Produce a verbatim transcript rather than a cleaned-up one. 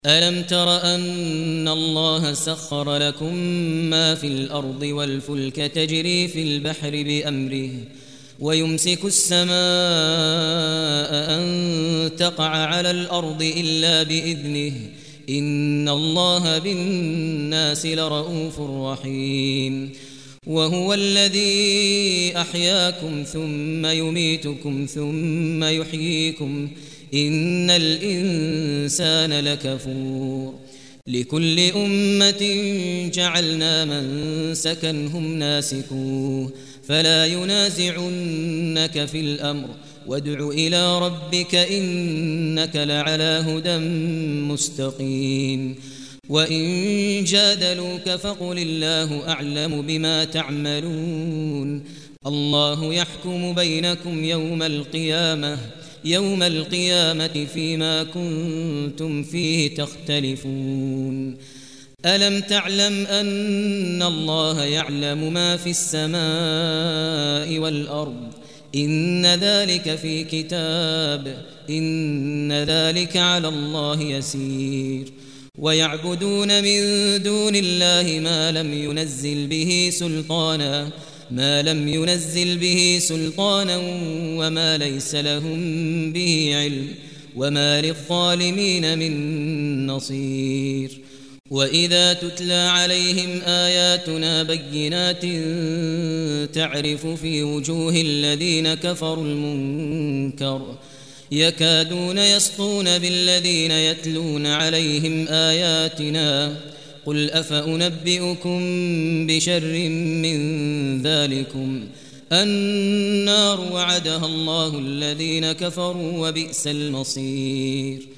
ألم تر أن الله سخر لكم ما في الأرض والفلك تجري في البحر بأمره ويمسك السماء أن تقع على الأرض إلا بإذنه إن الله بالناس لرؤوف رحيم وهو الذي أحياكم ثم يميتكم ثم يحييكم إن الإنسان لكفور لكل أمة جعلنا منسكا هم ناسكوه فلا ينازعنك في الأمر وادع إلى ربك إنك لعلى هدى مستقيم وإن جادلوك فقل الله أعلم بما تعملون الله يحكم بينكم يوم القيامة يوم القيامة فيما كنتم فيه تختلفون ألم تعلم أن الله يعلم ما في السماء والأرض إن ذلك في كتاب إن ذلك على الله يسير ويعبدون من دون الله ما لم ينزل به سلطانا ما لم ينزل به سلطانا وما ليس لهم به علم وما للظالمين من نصير وإذا تتلى عليهم آياتنا بينات تعرف في وجوه الذين كفروا المنكر يكادون يسطون بالذين يتلون عليهم آياتنا قل أفأنبئكم بشر من ذلكم النار وعدها الله الذين كفروا وبئس المصير